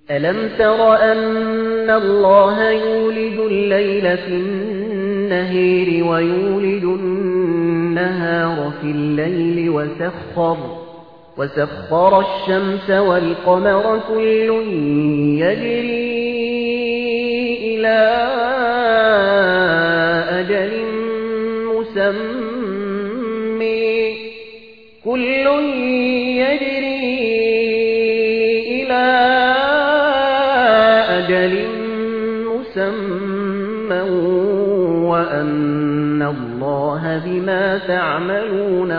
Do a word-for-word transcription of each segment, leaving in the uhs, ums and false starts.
ألم تر أن الله يولج الليل في النهار ويولج النهار في الليل وسخر وسخر الشمس والقمر كل يجري إلى أجل مسمى كل يجري إلى أجل مسمى وأن الله بما تعملون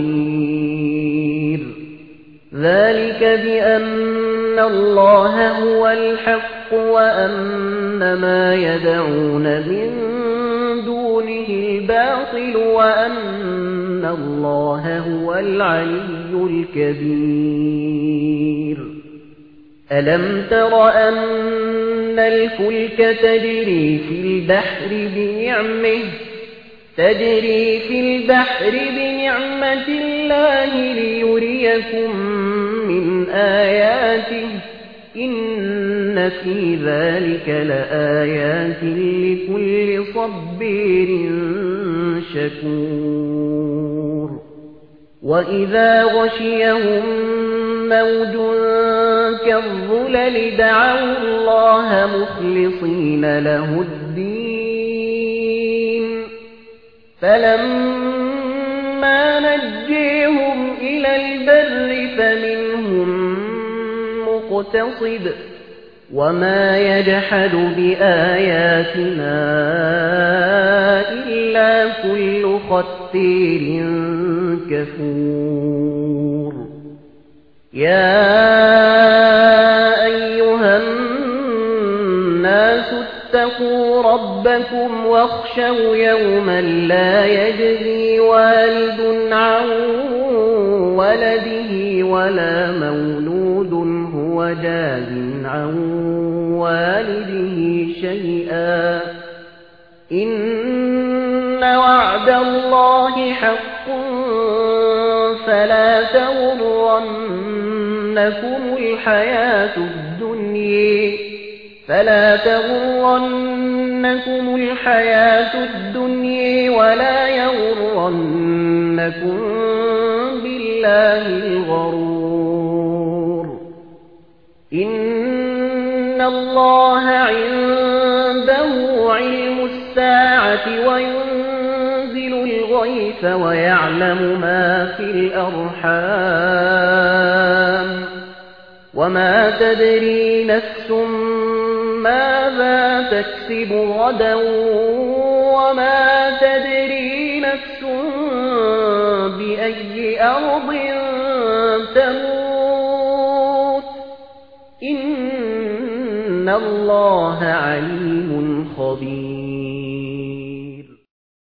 خبير ذلك بأن الله هو الحق وأن ما يدعون من دونه الباطل وأن الله هو العلي الكبير ألم تر أن الفلك تجري في البحر بنعمه تجري في البحر بنعمة الله ليريكم من آياته إن في ذلك لآيات لكل صبير شكور وإذا غشيهم موج كالظلل دعوا الله مخلصين له الدين فلما نجيهم إلى البر فمنهم مقتصد وما يجحد بآياتنا إلا كل ختير كفور يا أيها الناس اتقوا ربكم واخشوا يوما لا يجزي والد عن ولده ولا مولود هو جاز عن والده شيئا إن وعد الله حق فلا تغرنكم الحياة الدنيا فلا تغرنكم الحياة الدنيا ولا يغرنكم بالله الغرور إن الله عنده علم الساعة وينزل الغيث ويعلم ما في الأرحام وما تدري نفس ماذا تكسب غدا وما تدري نفس بأي أرض تموت إن الله عليم خبير